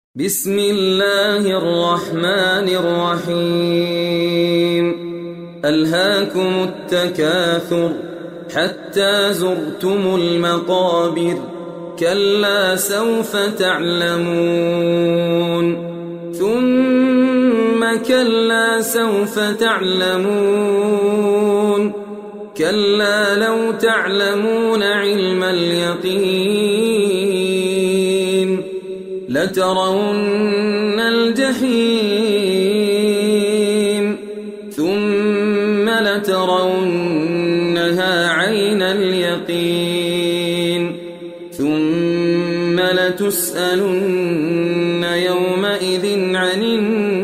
بسم الله الرحمن الرحيم ألهاكم التكاثر حتى زرتم المقابر كلا سوف تعلمون ثم كلا سوف تعلمون كلا لو تعلمون علم اليقين لترون الجحيم ثم لترونها عين اليقين ثم لتسألن يومئذ عن النعيم